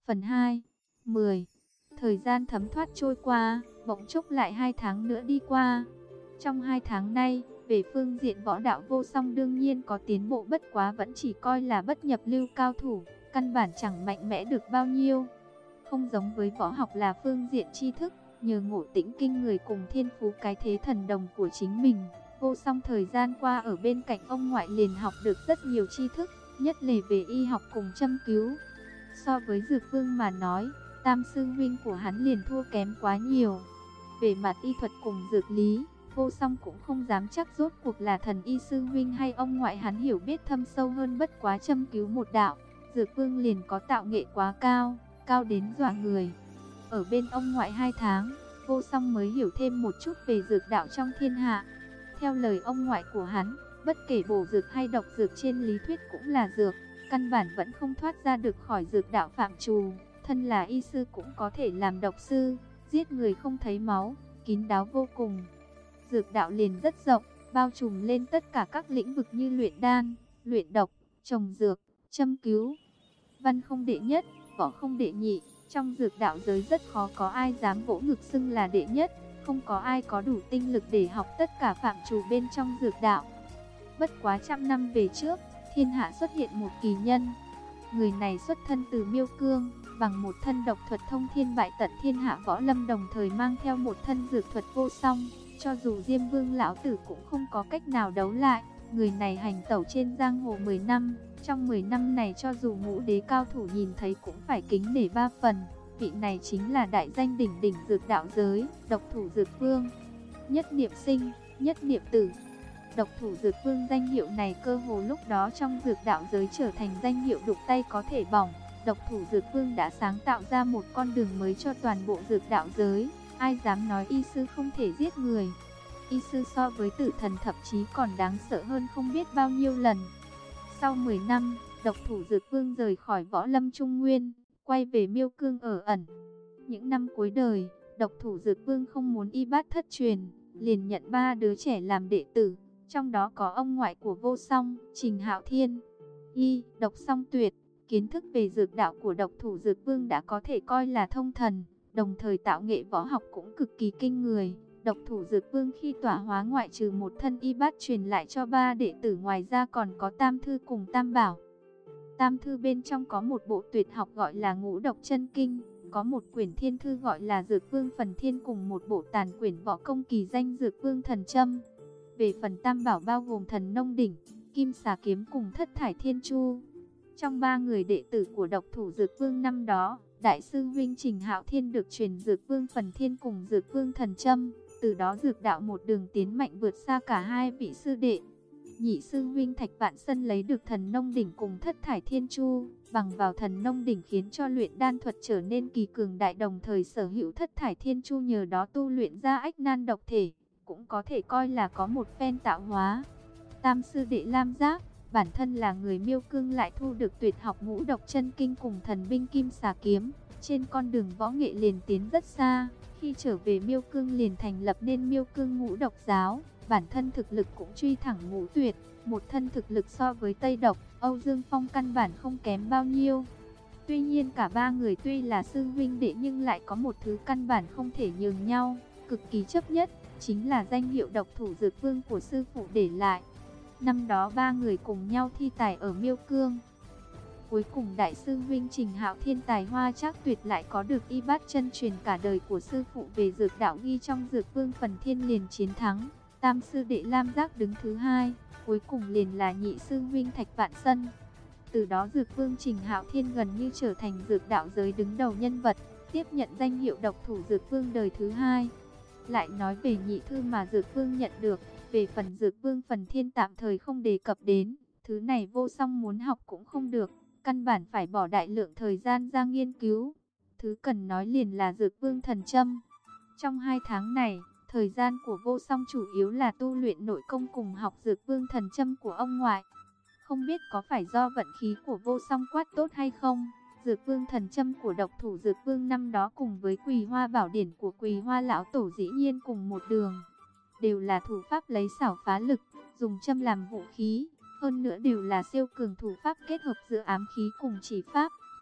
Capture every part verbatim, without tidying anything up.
Phần hai, mười. Thời gian thấm thoát trôi qua, bỗng chốc lại hai tháng nữa đi qua. Trong hai tháng nay, về phương diện võ đạo Vô Song đương nhiên có tiến bộ, bất quá vẫn chỉ coi là bất nhập lưu cao thủ, căn bản chẳng mạnh mẽ được bao nhiêu. Không giống với võ học là phương diện tri thức, nhờ ngộ tĩnh kinh người cùng thiên phú cái thế thần đồng của chính mình, Vô Song thời gian qua ở bên cạnh ông ngoại liền học được rất nhiều tri thức, nhất là về y học cùng châm cứu. So với Dược Vương mà nói, tam sư huynh của hắn liền thua kém quá nhiều. Về mặt y thuật cùng dược lý, Vô Song cũng không dám chắc rốt cuộc là thần y sư huynh hay ông ngoại hắn hiểu biết thâm sâu hơn, bất quá châm cứu một đạo, Dược Vương liền có tạo nghệ quá cao, cao đến dọa người. Ở bên ông ngoại hai tháng, Vô Song mới hiểu thêm một chút về dược đạo trong thiên hạ. Theo lời ông ngoại của hắn, bất kể bổ dược hay độc dược trên lý thuyết cũng là dược, căn bản vẫn không thoát ra được khỏi dược đạo phạm trù. Thân là y sư cũng có thể làm độc sư, giết người không thấy máu, kín đáo vô cùng. Dược đạo liền rất rộng, bao trùm lên tất cả các lĩnh vực như luyện đan, luyện độc, trồng dược, châm cứu. Văn không đệ nhất, võ không đệ nhị, trong dược đạo giới rất khó có ai dám vỗ ngực xưng là đệ nhất, không có ai có đủ tinh lực để học tất cả phạm trù bên trong dược đạo. Bất quá trăm năm về trước, thiên hạ xuất hiện một kỳ nhân. Người này xuất thân từ Miêu Cương, bằng một thân độc thuật thông thiên bại tận thiên hạ võ lâm, đồng thời mang theo một thân dược thuật vô song. Cho dù Diêm Vương lão tử cũng không có cách nào đấu lại. Người này hành tẩu trên giang hồ mười năm, trong mười năm này cho dù ngũ đế cao thủ nhìn thấy cũng phải kính nể ba phần. Vị này chính là đại danh đỉnh đỉnh dược đạo giới, độc thủ Dược Vương. Nhất niệm sinh, nhất niệm tử. Độc thủ Dược Vương danh hiệu này cơ hồ lúc đó trong dược đạo giới trở thành danh hiệu đụng tay có thể bỏng. Độc thủ Dược Vương đã sáng tạo ra một con đường mới cho toàn bộ dược đạo giới. Ai dám nói y sư không thể giết người. Y sư so với tử thần thậm chí còn đáng sợ hơn không biết bao nhiêu lần. Sau mười năm, độc thủ Dược Vương rời khỏi võ lâm Trung Nguyên, quay về Miêu Cương ở ẩn. Những năm cuối đời, độc thủ Dược Vương không muốn y bát thất truyền, liền nhận ba đứa trẻ làm đệ tử. Trong đó có ông ngoại của Vô Song, Trình Hạo Thiên. Y, độc song tuyệt, kiến thức về dược đạo của độc thủ Dược Vương đã có thể coi là thông thần, đồng thời tạo nghệ võ học cũng cực kỳ kinh người. Độc thủ Dược Vương khi tỏa hóa ngoại trừ một thân y bát truyền lại cho ba đệ tử, ngoài ra còn có tam thư cùng tam bảo. Tam thư bên trong có một bộ tuyệt học gọi là Ngũ Độc Chân Kinh, có một quyển thiên thư gọi là Dược Vương Phần Thiên, cùng một bộ tàn quyển võ công kỳ danh Dược Vương Thần Châm. Về phần tam bảo bao gồm Thần Nông Đỉnh, Kim Xà Kiếm cùng Thất Thải Thiên Chu. Trong ba người đệ tử của độc thủ Dược Vương năm đó, đại sư huynh Trình Hạo Thiên được truyền Dược Vương Phần Thiên cùng Dược Vương Thần Châm. Từ đó dược đạo một đường tiến mạnh vượt xa cả hai vị sư đệ. Nhị sư huynh Thạch Vạn Sân lấy được Thần Nông Đỉnh cùng Thất Thải Thiên Chu, bằng vào Thần Nông Đỉnh khiến cho luyện đan thuật trở nên kỳ cường đại, đồng thời sở hữu Thất Thải Thiên Chu nhờ đó tu luyện ra ách nan độc thể, cũng có thể coi là có một phen tạo hóa. Tam sư đệ Lam Giác, bản thân là người Miêu Cương lại thu được tuyệt học Ngũ Độc Chân Kinh cùng thần binh Kim Xà Kiếm, trên con đường võ nghệ liền tiến rất xa. Khi trở về Miêu Cương liền thành lập nên Miêu Cương Ngũ Độc Giáo, bản thân thực lực cũng truy thẳng ngũ tuyệt, một thân thực lực so với Tây Độc, Âu Dương Phong căn bản không kém bao nhiêu. Tuy nhiên cả ba người tuy là sư huynh đệ nhưng lại có một thứ căn bản không thể nhường nhau, cực kỳ chấp nhất, chính là danh hiệu độc thủ Dược Vương của sư phụ để lại. Năm đó ba người cùng nhau thi tài ở Miêu Cương. Cuối cùng đại sư huynh Trình Hạo Thiên tài hoa trác tuyệt lại có được y bát chân truyền cả đời của sư phụ về dược đạo ghi trong Dược Vương Phần Thiên liền chiến thắng. Tam sư đệ Lam Giác đứng thứ hai, cuối cùng liền là nhị sư huynh Thạch Vạn Sân. Từ đó Dược Vương Trình Hạo Thiên gần như trở thành dược đạo giới đứng đầu nhân vật, tiếp nhận danh hiệu độc thủ Dược Vương đời thứ hai. Lại nói về nhị thư mà Dược Vương nhận được, về phần Dược Vương Phần Thiên tạm thời không đề cập đến, thứ này Vô Song muốn học cũng không được, căn bản phải bỏ đại lượng thời gian ra nghiên cứu. Thứ cần nói liền là Dược Vương Thần Châm. Trong hai tháng này, thời gian của Vô Song chủ yếu là tu luyện nội công cùng học Dược Vương Thần Châm của ông ngoại. Không biết có phải do vận khí của Vô Song quát tốt hay không, Dược Vương Thần Châm của độc thủ Dược Vương năm đó cùng với Quỳ Hoa Bảo Điển của Quỳ Hoa lão tổ dĩ nhiên cùng một đường, đều là thủ pháp lấy xảo phá lực, dùng châm làm vũ khí, hơn nữa đều là siêu cường thủ pháp kết hợp giữa ám khí cùng chỉ pháp,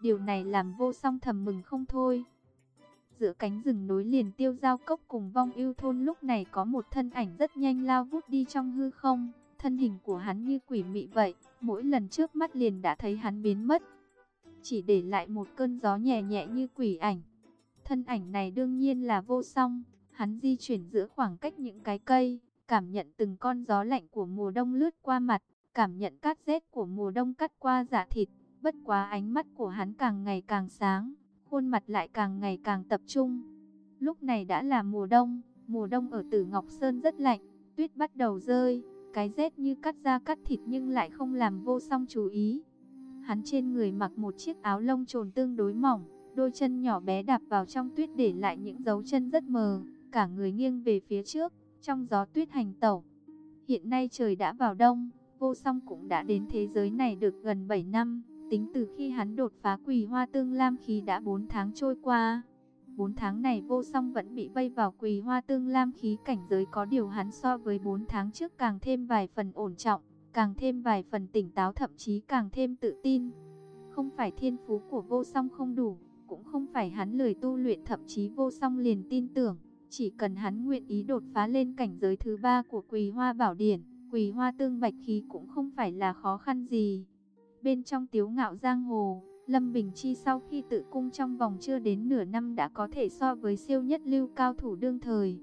Điều này làm Vô Song thầm mừng không thôi. Giữa cánh rừng nối liền Tiêu Giao Cốc cùng Vong Ưu thôn lúc này có một thân ảnh rất nhanh lao vút đi trong hư không. Thân hình của hắn như quỷ mị vậy, mỗi lần trước mắt liền đã thấy hắn biến mất, chỉ để lại một cơn gió nhẹ nhẹ như quỷ ảnh. Thân ảnh này đương nhiên là Vô Song. Hắn di chuyển giữa khoảng cách những cái cây, cảm nhận từng con gió lạnh của mùa đông lướt qua mặt, cảm nhận cát rét của mùa đông cắt qua dạ thịt. Bất quá ánh mắt của hắn càng ngày càng sáng, khuôn mặt lại càng ngày càng tập trung. Lúc này đã là mùa đông, mùa đông ở Tử Ngọc Sơn rất lạnh, tuyết bắt đầu rơi, cái rét như cắt da cắt thịt nhưng lại không làm Vô Song chú ý. Hắn trên người mặc một chiếc áo lông trồn tương đối mỏng, đôi chân nhỏ bé đạp vào trong tuyết để lại những dấu chân rất mờ, cả người nghiêng về phía trước, trong gió tuyết hành tẩu. Hiện nay trời đã vào đông, Vô Song cũng đã đến thế giới này được gần bảy năm, tính từ khi hắn đột phá Quỳ Hoa Tương Lam khí đã bốn tháng trôi qua. bốn tháng này Vô Song vẫn bị vây vào Quỳ Hoa Tương Lam khí cảnh giới, có điều hắn so với bốn tháng trước càng thêm vài phần ổn trọng, càng thêm vài phần tỉnh táo, thậm chí càng thêm tự tin. Không phải thiên phú của Vô Song không đủ, cũng không phải hắn lười tu luyện, thậm chí Vô Song liền tin tưởng, chỉ cần hắn nguyện ý đột phá lên cảnh giới thứ ba của Quỳ Hoa Bảo Điển, Quỳ Hoa Tương Bạch khí cũng không phải là khó khăn gì. Bên trong Tiếu Ngạo Giang Hồ, Lâm Bình Chi sau khi tự cung trong vòng chưa đến nửa năm đã có thể so với siêu nhất lưu cao thủ đương thời.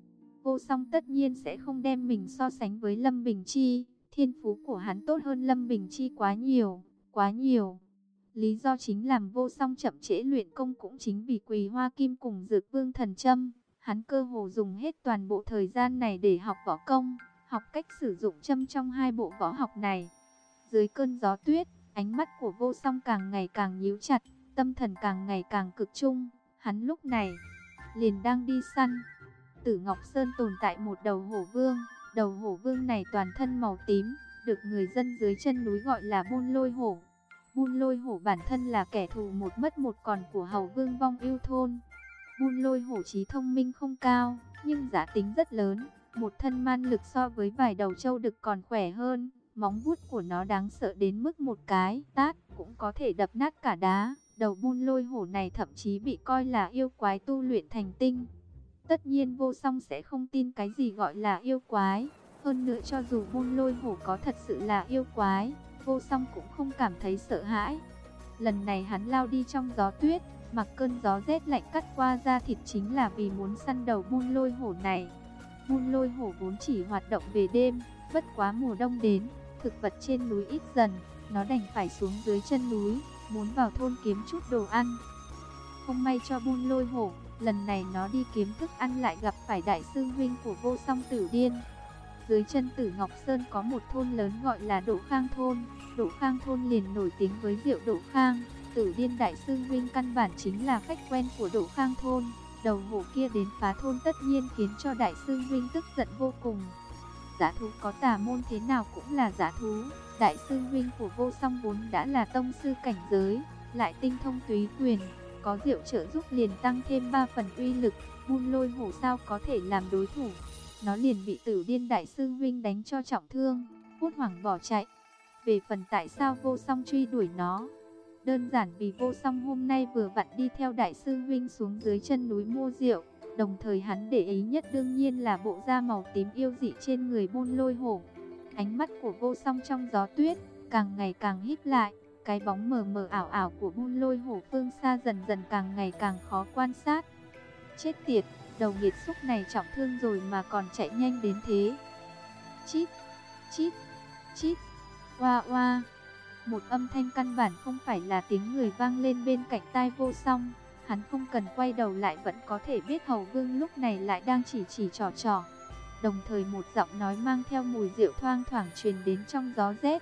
Vô Song tất nhiên sẽ không đem mình so sánh với Lâm Bình Chi, thiên phú của hắn tốt hơn Lâm Bình Chi quá nhiều, quá nhiều. Lý do chính làm Vô Song chậm trễ luyện công cũng chính vì Quỳ Hoa Kim cùng Dược Vương Thần Châm. Hắn cơ hồ dùng hết toàn bộ thời gian này để học võ công, học cách sử dụng châm trong hai bộ võ học này. Dưới cơn gió tuyết, ánh mắt của Vô Song càng ngày càng nhíu chặt, tâm thần càng ngày càng cực trung. Hắn lúc này liền đang đi săn. Tử Ngọc Sơn tồn tại một đầu hổ vương, đầu hổ vương này toàn thân màu tím, được người dân dưới chân núi gọi là Buôn Lôi Hổ. Buôn Lôi Hổ bản thân là kẻ thù một mất một còn của hầu vương Vong Ưu thôn. Buôn Lôi Hổ trí thông minh không cao, nhưng giá tính rất lớn, một thân man lực so với vài đầu trâu đực còn khỏe hơn. Móng vuốt của nó đáng sợ đến mức một cái tát cũng có thể đập nát cả đá. Đầu Buôn Lôi Hổ này thậm chí bị coi là yêu quái tu luyện thành tinh. Tất nhiên Vô Song sẽ không tin cái gì gọi là yêu quái. Hơn nữa cho dù Buôn Lôi Hổ có thật sự là yêu quái, Vô Song cũng không cảm thấy sợ hãi. Lần này hắn lao đi trong gió tuyết, mặc cơn gió rét lạnh cắt qua da thịt chính là vì muốn săn đầu Buôn Lôi Hổ này. Buôn Lôi Hổ vốn chỉ hoạt động về đêm, bất quá mùa đông đến, thực vật trên núi ít dần, nó đành phải xuống dưới chân núi, muốn vào thôn kiếm chút đồ ăn. Không may cho Buôn Lôi Hổ, lần này nó đi kiếm thức ăn lại gặp phải đại sư huynh của Vô Song, Tử Điên. Dưới chân Tử Ngọc Sơn có một thôn lớn gọi là Đỗ Khang thôn. Đỗ Khang thôn liền nổi tiếng với rượu Đỗ Khang. Tử Điên đại sư huynh căn bản chính là khách quen của Đỗ Khang thôn. Đầu hổ kia đến phá thôn tất nhiên khiến cho đại sư huynh tức giận vô cùng. Dã thú có tà môn thế nào cũng là dã thú. Đại sư huynh của Vô Song vốn đã là tông sư cảnh giới, lại tinh thông túy quyền, có rượu trợ giúp liền tăng thêm ba phần uy lực. Buôn Lôi Hổ sao có thể làm đối thủ? Nó liền bị Tử Điên đại sư huynh đánh cho trọng thương, hốt hoảng bỏ chạy. Về phần tại sao Vô Song truy đuổi nó, đơn giản vì Vô Song hôm nay vừa vặn đi theo đại sư huynh xuống dưới chân núi mua rượu. Đồng thời hắn để ý nhất đương nhiên là bộ da màu tím yêu dị trên người Buôn Lôi Hổ. Ánh mắt của Vô Song trong gió tuyết càng ngày càng híp lại, cái bóng mờ mờ ảo ảo của Buôn Lôi Hổ phương xa dần dần càng ngày càng khó quan sát. Chết tiệt, đầu nghiệt xúc này trọng thương rồi mà còn chạy nhanh đến thế. Chít, chít, chít, oa oa. Một âm thanh căn bản không phải là tiếng người vang lên bên cạnh tai Vô Song. Hắn không cần quay đầu lại vẫn có thể biết hầu vương lúc này lại đang chỉ chỉ trò trò. Đồng thời một giọng nói mang theo mùi rượu thoang thoảng truyền đến trong gió rét.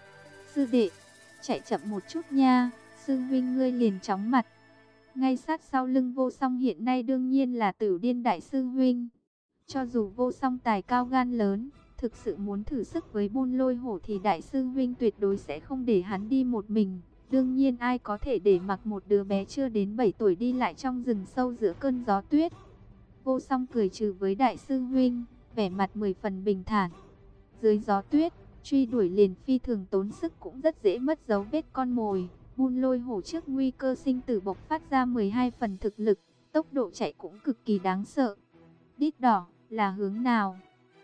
Sư đệ, chạy chậm một chút nha, sư huynh ngươi liền chóng mặt. Ngay sát sau lưng Vô Song hiện nay đương nhiên là Tử Điên đại sư huynh. Cho dù Vô Song tài cao gan lớn, thực sự muốn thử sức với Buôn Lôi Hổ thì đại sư huynh tuyệt đối sẽ không để hắn đi một mình. Đương nhiên ai có thể để mặc một đứa bé chưa đến bảy tuổi đi lại trong rừng sâu giữa cơn gió tuyết. Vô Song cười trừ với đại sư huynh, vẻ mặt mười phần bình thản. Dưới gió tuyết, truy đuổi liền phi thường tốn sức cũng rất dễ mất dấu vết con mồi. Buôn Lôi Hổ trước nguy cơ sinh tử bộc phát ra mười hai phần thực lực, tốc độ chạy cũng cực kỳ đáng sợ. Đít đỏ, là hướng nào?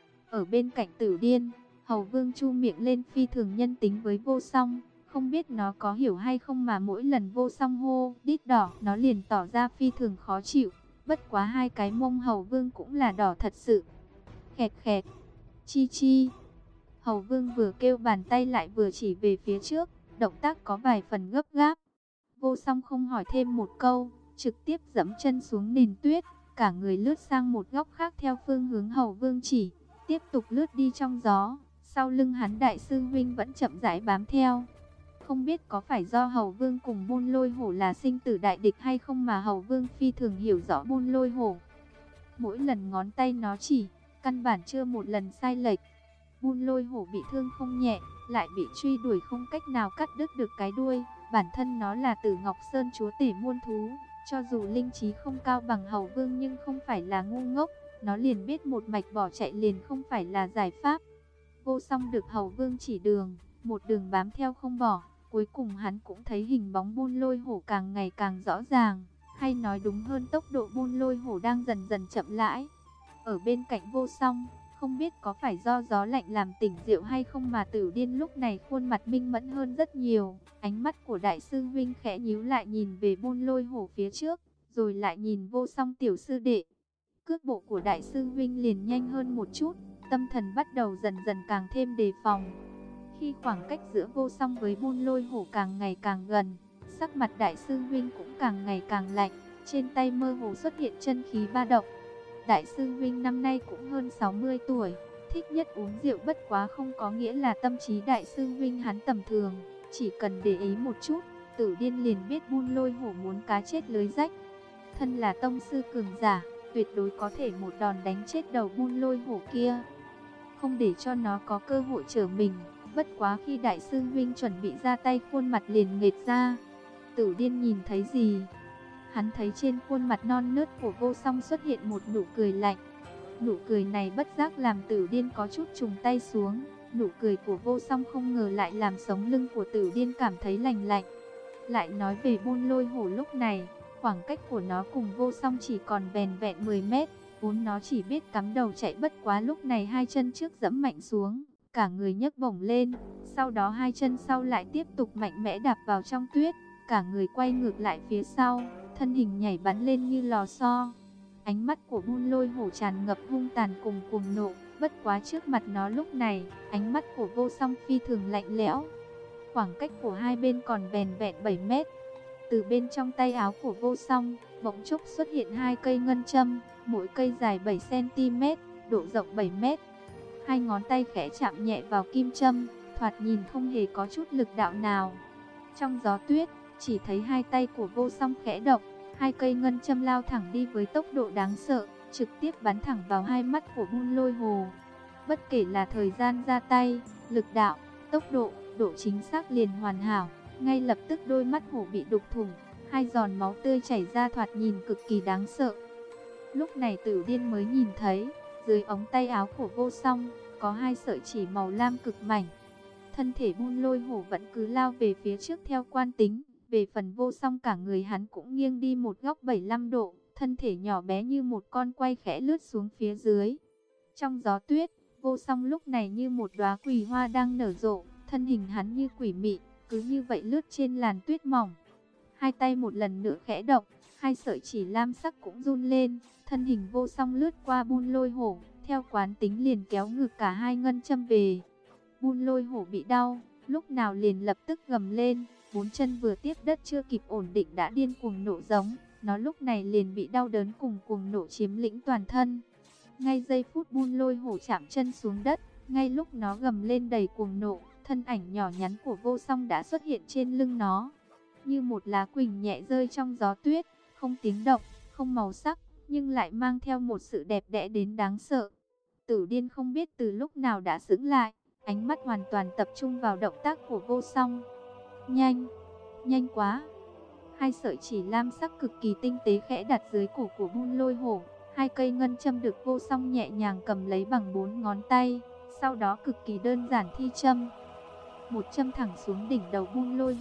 Ở bên cạnh Tử Điên, Hầu Vương chu miệng lên phi thường nhân tính với Vô Song, không biết nó có hiểu hay không mà mỗi lần Vô Song hô đít đỏ, nó liền tỏ ra phi thường khó chịu. Bất quá hai cái mông Hầu Vương cũng là đỏ thật sự. Khẹt khẹt, chi chi. Hầu Vương vừa kêu bàn tay lại vừa chỉ về phía trước, động tác có vài phần gấp gáp. Vô Song không hỏi thêm một câu, trực tiếp dẫm chân xuống nền tuyết, cả người lướt sang một góc khác theo phương hướng Hầu Vương chỉ, tiếp tục lướt đi trong gió. Sau lưng hắn Đại sư huynh vẫn chậm rãi bám theo. Không biết có phải do Hầu Vương cùng Buôn Lôi Hổ là sinh tử đại địch hay không mà Hầu Vương phi thường hiểu rõ Buôn Lôi Hổ. Mỗi lần ngón tay nó chỉ, căn bản chưa một lần sai lệch. Buôn Lôi Hổ bị thương không nhẹ, lại bị truy đuổi không cách nào cắt đứt được cái đuôi. Bản thân nó là Tử Ngọc Sơn chúa tể muôn thú, cho dù linh trí không cao bằng Hầu Vương nhưng không phải là ngu ngốc. Nó liền biết một mạch bỏ chạy liền không phải là giải pháp. Vô Song được Hầu Vương chỉ đường, một đường bám theo không bỏ. Cuối cùng hắn cũng thấy hình bóng Buôn Lôi Hổ càng ngày càng rõ ràng, hay nói đúng hơn tốc độ Buôn Lôi Hổ đang dần dần chậm lại. Ở bên cạnh Vô Song, không biết có phải do gió lạnh làm tỉnh rượu hay không mà Tử Điên lúc này khuôn mặt minh mẫn hơn rất nhiều. Ánh mắt của Đại sư huynh khẽ nhíu lại nhìn về Buôn Lôi Hổ phía trước, rồi lại nhìn Vô Song tiểu sư đệ. Cước bộ của Đại sư huynh liền nhanh hơn một chút, tâm thần bắt đầu dần dần càng thêm đề phòng. Khi khoảng cách giữa Vô Song với Buôn Lôi Hổ càng ngày càng gần, sắc mặt Đại sư huynh cũng càng ngày càng lạnh, trên tay mơ hồ xuất hiện chân khí ba động. Đại sư huynh năm nay cũng hơn sáu mươi tuổi, thích nhất uống rượu, bất quá không có nghĩa là tâm trí Đại sư huynh hắn tầm thường, chỉ cần để ý một chút, Tử Điên liền biết Buôn Lôi Hổ muốn cá chết lưới rách. Thân là tông sư cường giả, tuyệt đối có thể một đòn đánh chết đầu Buôn Lôi Hổ kia, không để cho nó có cơ hội trở mình. Bất quá khi Đại sư huynh chuẩn bị ra tay, khuôn mặt liền nghệt ra. Tử Điên nhìn thấy gì? Hắn thấy trên khuôn mặt non nớt của Vô Song xuất hiện một nụ cười lạnh. Nụ cười này bất giác làm Tử Điên có chút trùng tay xuống. Nụ cười của Vô Song không ngờ lại làm sống lưng của Tử Điên cảm thấy lành lạnh. Lại nói về Buôn Lôi Hổ lúc này, khoảng cách của nó cùng Vô Song chỉ còn vẻn vẹn mười mét. Vốn nó chỉ biết cắm đầu chạy, bất quá lúc này hai chân trước giẫm mạnh xuống, cả người nhấc bổng lên, sau đó hai chân sau lại tiếp tục mạnh mẽ đạp vào trong tuyết, cả người quay ngược lại phía sau, thân hình nhảy bắn lên như lò xo. Ánh mắt của Buôn Lôi Hổ tràn ngập hung tàn cùng cuồng nộ, bất quá trước mặt nó lúc này, ánh mắt của Vô Song phi thường lạnh lẽo. Khoảng cách của hai bên còn vẻn vẹn bảy mét. Từ bên trong tay áo của Vô Song, bỗng chốc xuất hiện hai cây ngân châm, mỗi cây dài bảy xăng ti mét, độ rộng bảy mét. Hai ngón tay khẽ chạm nhẹ vào kim châm, thoạt nhìn không hề có chút lực đạo nào. Trong gió tuyết, chỉ thấy hai tay của Vô Song khẽ động, hai cây ngân châm lao thẳng đi với tốc độ đáng sợ, trực tiếp bắn thẳng vào hai mắt của Buôn Lôi Hổ. Bất kể là thời gian ra tay, lực đạo, tốc độ, độ chính xác liền hoàn hảo, ngay lập tức đôi mắt hổ bị đục thủng, hai giòn máu tươi chảy ra thoạt nhìn cực kỳ đáng sợ. Lúc này Tử Điên mới nhìn thấy, dưới ống tay áo của Vô Song, có hai sợi chỉ màu lam cực mảnh. Thân thể Buôn Lôi Hổ vẫn cứ lao về phía trước theo quan tính. Về phần Vô Song, cả người hắn cũng nghiêng đi một góc bảy mươi lăm độ, thân thể nhỏ bé như một con quay khẽ lướt xuống phía dưới. Trong gió tuyết, Vô Song lúc này như một đóa quỳ hoa đang nở rộ, thân hình hắn như quỷ mị, cứ như vậy lướt trên làn tuyết mỏng. Hai tay một lần nữa khẽ động, hai sợi chỉ lam sắc cũng run lên, thân hình Vô Song lướt qua Buôn Lôi Hổ, theo quán tính liền kéo ngược cả hai ngân châm về. Buôn Lôi Hổ bị đau, lúc nào liền lập tức gầm lên, bốn chân vừa tiếp đất chưa kịp ổn định đã điên cuồng nộ giống, nó lúc này liền bị đau đớn cùng cuồng nộ chiếm lĩnh toàn thân. Ngay giây phút Buôn Lôi Hổ chạm chân xuống đất, ngay lúc nó gầm lên đầy cuồng nộ, thân ảnh nhỏ nhắn của Vô Song đã xuất hiện trên lưng nó, như một lá quỳnh nhẹ rơi trong gió tuyết, không tiếng động, không màu sắc, nhưng lại mang theo một sự đẹp đẽ đến đáng sợ. Tử Điên không biết từ lúc nào đã sững lại, ánh mắt hoàn toàn tập trung vào động tác của Vô Song. Nhanh, nhanh quá. Hai sợi chỉ lam sắc cực kỳ tinh tế khẽ đặt dưới cổ của Buôn Lôi Hổ, hai cây ngân châm được Vô Song nhẹ nhàng cầm lấy bằng bốn ngón tay, sau đó cực kỳ đơn giản thi châm. Một châm thẳng xuống đỉnh đầu Buôn Lôi Hổ,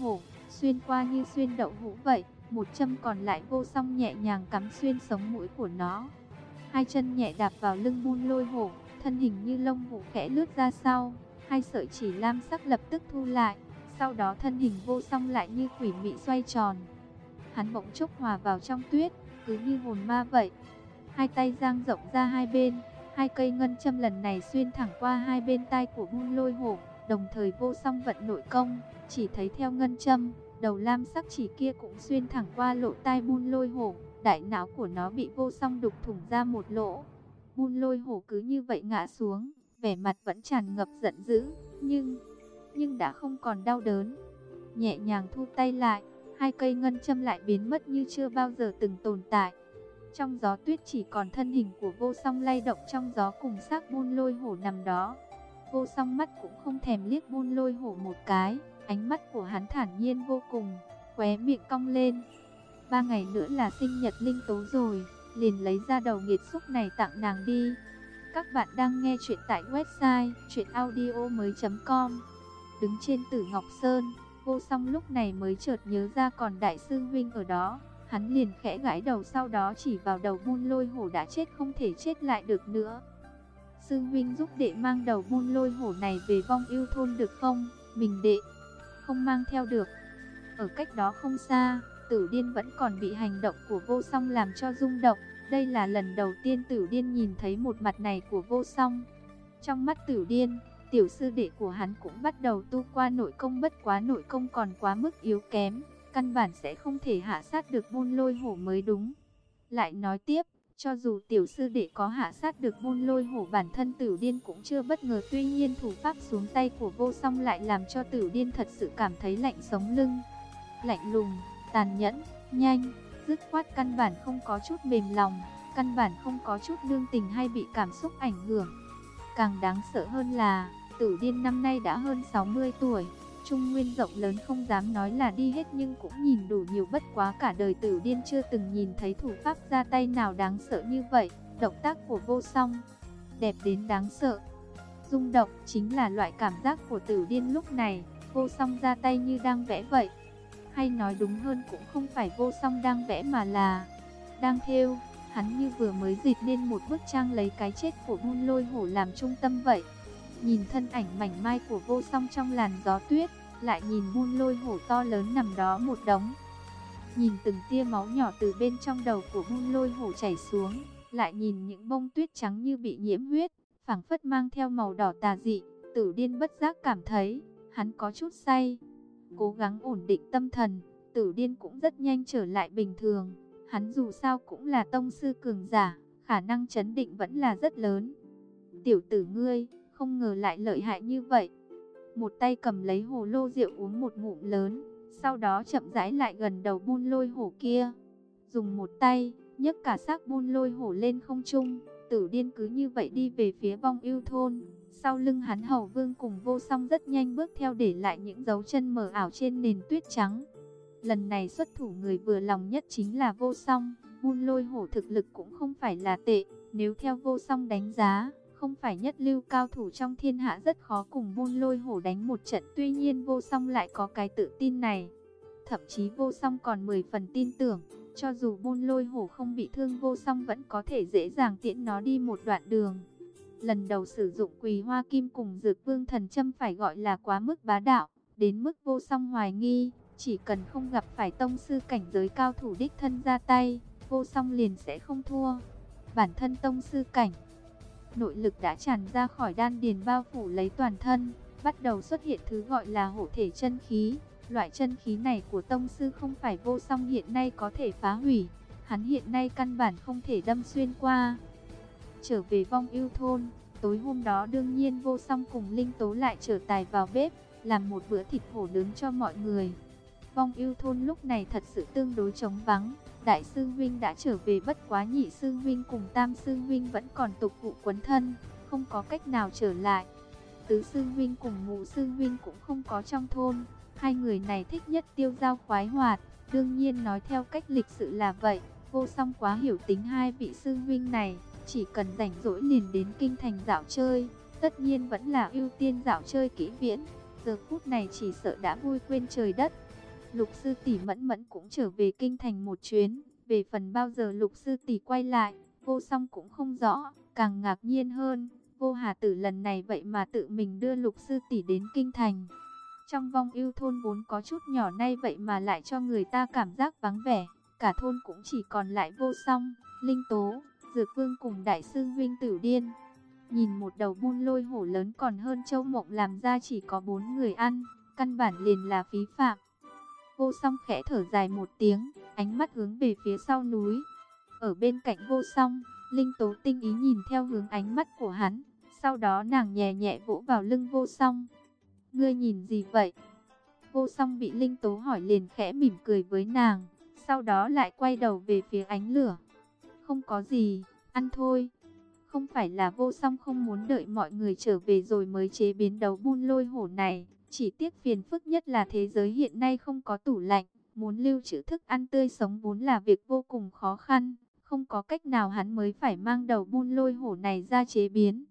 xuyên qua như xuyên đậu hũ vậy. Một châm còn lại vô song nhẹ nhàng cắm xuyên sống mũi của nó. Hai chân nhẹ đạp vào lưng Buôn Lôi Hổ, thân hình như lông vũ khẽ lướt ra sau. Hai sợi chỉ lam sắc lập tức thu lại. Sau đó thân hình vô song lại như quỷ mị xoay tròn. Hắn bỗng chốc hòa vào trong tuyết, cứ như hồn ma vậy. Hai tay dang rộng ra hai bên, hai cây ngân châm lần này xuyên thẳng qua hai bên tai của Buôn Lôi Hổ. Đồng thời vô song vận nội công, chỉ thấy theo ngân châm, đầu lam sắc chỉ kia cũng xuyên thẳng qua lỗ tai Buôn Lôi Hổ. Đại não của nó bị vô song đục thủng ra một lỗ. Buôn Lôi Hổ cứ như vậy ngã xuống, vẻ mặt vẫn tràn ngập giận dữ, nhưng nhưng đã không còn đau đớn. Nhẹ nhàng thu tay lại, hai cây ngân châm lại biến mất như chưa bao giờ từng tồn tại. Trong gió tuyết chỉ còn thân hình của vô song lay động trong gió cùng xác Buôn Lôi Hổ nằm đó. Vô song mắt cũng không thèm liếc Buôn Lôi Hổ một cái, ánh mắt của hắn thản nhiên vô cùng, khóe miệng cong lên. Ba ngày nữa là sinh nhật Linh Tố rồi, liền lấy ra đầu nghiệt xúc này tặng nàng đi. Các bạn đang nghe chuyện tại website truyện audio mới chấm com. Đứng trên Tử Ngọc Sơn, vô song lúc này mới chợt nhớ ra còn đại sư huynh ở đó. Hắn liền khẽ gãi đầu, sau đó chỉ vào đầu Buôn Lôi Hổ đã chết không thể chết lại được nữa. Sư huynh giúp đệ mang đầu Buôn Lôi Hổ này về Vong Ưu thôn được không? Mình đệ không mang theo được. Ở cách đó không xa, Tử Điên vẫn còn bị hành động của vô song làm cho rung động. Đây là lần đầu tiên Tử Điên nhìn thấy một mặt này của vô song. Trong mắt Tử Điên, tiểu sư đệ của hắn cũng bắt đầu tu qua nội công, bất quá nội công còn quá mức yếu kém, căn bản sẽ không thể hạ sát được Buôn Lôi Hổ mới đúng. Lại nói tiếp, cho dù tiểu sư đệ có hạ sát được Buôn Lôi Hổ, bản thân Tử Điên cũng chưa bất ngờ. Tuy nhiên thủ pháp xuống tay của vô song lại làm cho Tử Điên thật sự cảm thấy lạnh sống lưng. Lạnh lùng, tàn nhẫn, nhanh, dứt khoát, căn bản không có chút mềm lòng, căn bản không có chút nương tình hay bị cảm xúc ảnh hưởng. Càng đáng sợ hơn là, Tử Điên năm nay đã hơn sáu mươi tuổi, trung nguyên rộng lớn không dám nói là đi hết nhưng cũng nhìn đủ nhiều, bất quá cả đời Tử Điên chưa từng nhìn thấy thủ pháp ra tay nào đáng sợ như vậy. Động tác của vô song, đẹp đến đáng sợ. Rung động chính là loại cảm giác của Tử Điên lúc này, vô song ra tay như đang vẽ vậy. Hay nói đúng hơn cũng không phải vô song đang vẽ mà là đang thêu. Hắn như vừa mới dệt nên một bức tranh lấy cái chết của Buôn Lôi Hổ làm trung tâm vậy. Nhìn thân ảnh mảnh mai của vô song trong làn gió tuyết, lại nhìn Buôn Lôi Hổ to lớn nằm đó một đống. Nhìn từng tia máu nhỏ từ bên trong đầu của Buôn Lôi Hổ chảy xuống, lại nhìn những bông tuyết trắng như bị nhiễm huyết, phảng phất mang theo màu đỏ tà dị. Tử Điên bất giác cảm thấy hắn có chút say. Cố gắng ổn định tâm thần, Tử Điên cũng rất nhanh trở lại bình thường. Hắn dù sao cũng là tông sư cường giả, khả năng chấn định vẫn là rất lớn. Tiểu tử ngươi, không ngờ lại lợi hại như vậy. Một tay cầm lấy hồ lô rượu uống một ngụm lớn, sau đó chậm rãi lại gần đầu Buôn Lôi Hổ kia. Dùng một tay, nhấc cả xác Buôn Lôi Hổ lên không trung. Tử Điên cứ như vậy đi về phía Vong Ưu thôn. Sau lưng hắn Hầu Vương cùng vô song rất nhanh bước theo, để lại những dấu chân mờ ảo trên nền tuyết trắng. Lần này xuất thủ người vừa lòng nhất chính là vô song. Buôn Lôi Hổ thực lực cũng không phải là tệ, nếu theo vô song đánh giá, không phải nhất lưu cao thủ trong thiên hạ, rất khó cùng Buôn Lôi Hổ đánh một trận. Tuy nhiên vô song lại có cái tự tin này. Thậm chí vô song còn mười phần tin tưởng, cho dù Buôn Lôi Hổ không bị thương, vô song vẫn có thể dễ dàng tiễn nó đi một đoạn đường. Lần đầu sử dụng Quỳ Hoa Kim cùng Dược Vương Thần Châm phải gọi là quá mức bá đạo, đến mức vô song hoài nghi, chỉ cần không gặp phải tông sư cảnh giới cao thủ đích thân ra tay, vô song liền sẽ không thua. Bản thân tông sư cảnh, nội lực đã tràn ra khỏi đan điền, bao phủ lấy toàn thân, bắt đầu xuất hiện thứ gọi là hộ thể chân khí. Loại chân khí này của tông sư không phải vô song hiện nay có thể phá hủy, hắn hiện nay căn bản không thể đâm xuyên qua. Trở về Vong Ưu thôn, tối hôm đó đương nhiên vô song cùng Linh Tố lại trở tài vào bếp, làm một bữa thịt hổ nướng cho mọi người. Vong Ưu thôn lúc này thật sự tương đối trống vắng. Đại sư huynh đã trở về, bất quá nhị sư huynh cùng tam sư huynh vẫn còn tục vụ quấn thân, không có cách nào trở lại. Tứ sư huynh cùng ngũ sư huynh cũng không có trong thôn. Hai người này thích nhất tiêu dao khoái hoạt, đương nhiên nói theo cách lịch sự là vậy. Vô song quá hiểu tính hai vị sư huynh này, chỉ cần rảnh rỗi liền đến kinh thành dạo chơi, tất nhiên vẫn là ưu tiên dạo chơi Kỷ Viễn. Giờ phút này chỉ sợ đã vui quên trời đất. Lục sư tỷ Mẫn Mẫn cũng trở về kinh thành một chuyến. Về phần bao giờ Lục sư tỷ quay lại, Vô Song cũng không rõ. Càng ngạc nhiên hơn, Vô Hà Tử lần này vậy mà tự mình đưa Lục sư tỷ đến kinh thành. Trong Vong Ưu thôn vốn có chút nhỏ, nay vậy mà lại cho người ta cảm giác vắng vẻ. Cả thôn cũng chỉ còn lại Vô Song, Linh Tố, Dược Vương cùng đại sư huynh Tử Điên. Nhìn một đầu buôn lôi hổ lớn còn hơn Châu Mộng làm ra chỉ có bốn người ăn, căn bản liền là phí phạm. Vô Song khẽ thở dài một tiếng, ánh mắt hướng về phía sau núi. Ở bên cạnh Vô Song, Linh Tố tinh ý nhìn theo hướng ánh mắt của hắn, sau đó nàng nhẹ nhẹ vỗ vào lưng Vô Song. Ngươi nhìn gì vậy? Vô Song bị Linh Tố hỏi liền khẽ mỉm cười với nàng, sau đó lại quay đầu về phía ánh lửa. Không có gì, ăn thôi. Không phải là Vô Song không muốn đợi mọi người trở về rồi mới chế biến đấu buôn lôi hổ này, chỉ tiếc phiền phức nhất là thế giới hiện nay không có tủ lạnh, muốn lưu trữ thức ăn tươi sống vốn là việc vô cùng khó khăn, không có cách nào hắn mới phải mang đầu buôn lôi hổ này ra chế biến.